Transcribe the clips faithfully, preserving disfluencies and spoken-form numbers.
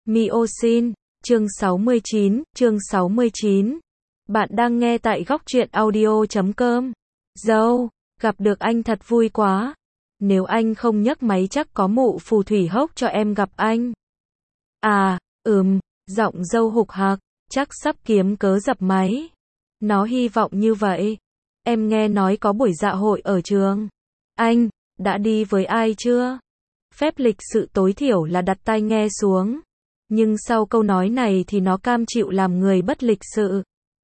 Miosin, chương sáu mươi chín, chương sáu mươi chín. Bạn đang nghe tại góc truyện audio chấm com. Dâu, gặp được anh thật vui quá. Nếu anh không nhấc máy chắc có mụ phù thủy hốc cho em gặp anh. À, ừm, giọng dâu hục hạc, chắc sắp kiếm cớ dập máy. Nó hy vọng như vậy. Em nghe nói có buổi dạ hội ở trường. Anh, đã đi với ai chưa? Phép lịch sự tối thiểu là đặt tai nghe xuống. Nhưng sau câu nói này thì nó cam chịu làm người bất lịch sự.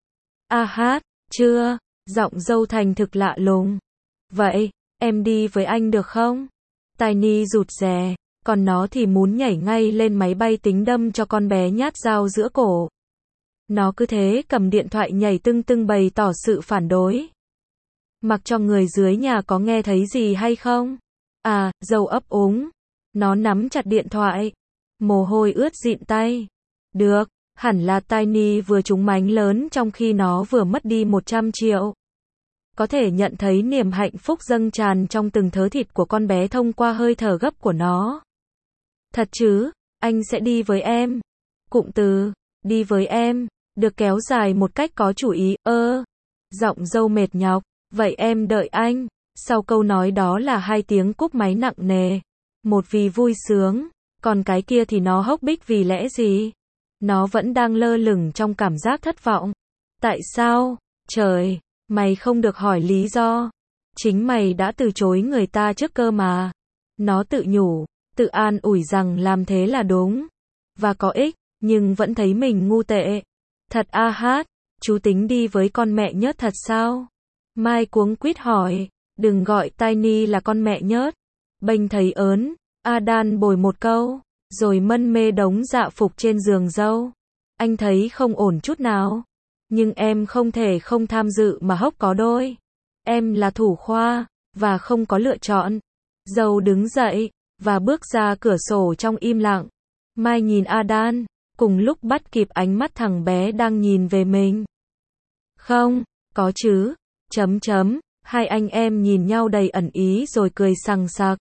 A hát, chưa, giọng dâu thành thực lạ lùng. Vậy, em đi với anh được không? Tiny rụt rè, còn nó thì muốn nhảy ngay lên máy bay tính đâm cho con bé nhát dao giữa cổ. Nó cứ thế cầm điện thoại nhảy tưng tưng bày tỏ sự phản đối. Mặc cho người dưới nhà có nghe thấy gì hay không? À, dâu ấp úng. Nó nắm chặt điện thoại. Mồ hôi ướt dịn tay. Được, hẳn là Tiny vừa trúng mánh lớn trong khi nó vừa mất đi một trăm triệu. Có thể nhận thấy niềm hạnh phúc dâng tràn trong từng thớ thịt của con bé thông qua hơi thở gấp của nó. Thật chứ, anh sẽ đi với em. Cụm từ, đi với em, được kéo dài một cách có chủ ý, ơ. Giọng dâu mệt nhọc, vậy em đợi anh. Sau câu nói đó là hai tiếng cúp máy nặng nề. Một vì vui sướng, còn cái kia thì nó hốc bích vì lẽ gì? Nó vẫn đang lơ lửng trong cảm giác thất vọng. Tại sao? Trời, mày không được hỏi lý do. Chính mày đã từ chối người ta trước cơ mà. Nó tự nhủ, tự an ủi rằng làm thế là đúng. Và có ích, nhưng vẫn thấy mình ngu tệ. Thật a hát, chú tính đi với con mẹ nhớt thật sao? Mai cuống quýt hỏi, đừng gọi Tiny là con mẹ nhớt. Bênh thấy ớn, Adan bồi một câu, rồi mân mê đống dạ phục trên giường dâu. Anh thấy không ổn chút nào. Nhưng em không thể không tham dự mà hốc có đôi. Em là thủ khoa, và không có lựa chọn. Dâu đứng dậy, và bước ra cửa sổ trong im lặng. Mai nhìn Adan, cùng lúc bắt kịp ánh mắt thằng bé đang nhìn về mình. Không, có chứ, chấm chấm, hai anh em nhìn nhau đầy ẩn ý rồi cười sằng sặc.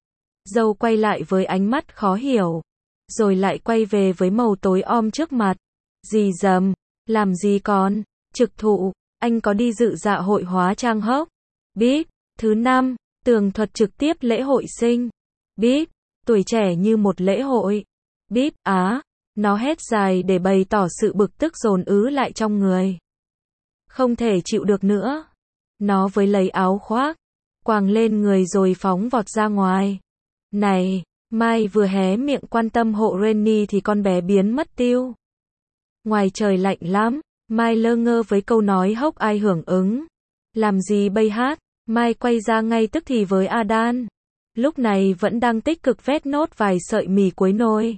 Dâu quay lại với ánh mắt khó hiểu, rồi lại quay về với màu tối om trước mặt. Gì dầm, làm gì con, trực thụ, anh có đi dự dạ hội hóa trang hốc? Bíp, thứ năm, tường thuật trực tiếp lễ hội sinh. Bíp, tuổi trẻ như một lễ hội. Bíp, á, nó hét dài để bày tỏ sự bực tức dồn ứ lại trong người. Không thể chịu được nữa. Nó với lấy áo khoác, quàng lên người rồi phóng vọt ra ngoài. Này, Mai vừa hé miệng quan tâm hộ Rennie thì con bé biến mất tiêu. Ngoài trời lạnh lắm, Mai lơ ngơ với câu nói hốc ai hưởng ứng. Làm gì bây hát? Mai quay ra ngay tức thì với Adan. Lúc này vẫn đang tích cực vét nốt vài sợi mì cuối nồi.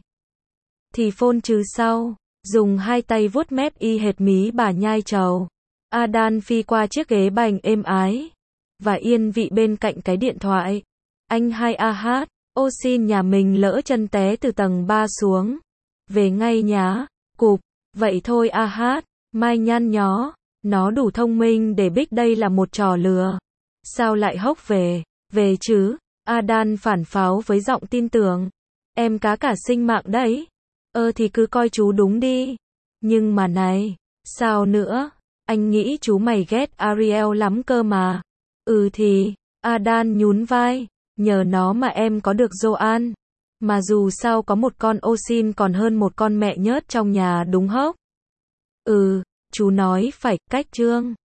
Thì phone chứ sau, dùng hai tay vuốt mép y hệt mí bà nhai trầu. Adan phi qua chiếc ghế bành êm ái, và yên vị bên cạnh cái điện thoại. Anh hai a hát, ô xin nhà mình lỡ chân té từ tầng ba xuống. Về ngay nhá, cụp, vậy thôi a hát, Mai nhăn nhó, nó đủ thông minh để biết đây là một trò lừa. Sao lại hốc về, về chứ, Adan phản pháo với giọng tin tưởng. Em cá cả sinh mạng đấy. Ơ thì cứ coi chú đúng đi. Nhưng mà này, sao nữa? Anh nghĩ chú mày ghét Ariel lắm cơ mà. Ừ thì, Adan nhún vai, nhờ nó mà em có được Joan. Mà dù sao có một con ô xin còn hơn một con mẹ nhớt trong nhà đúng hốc? Ừ, chú nói phải, cách trương.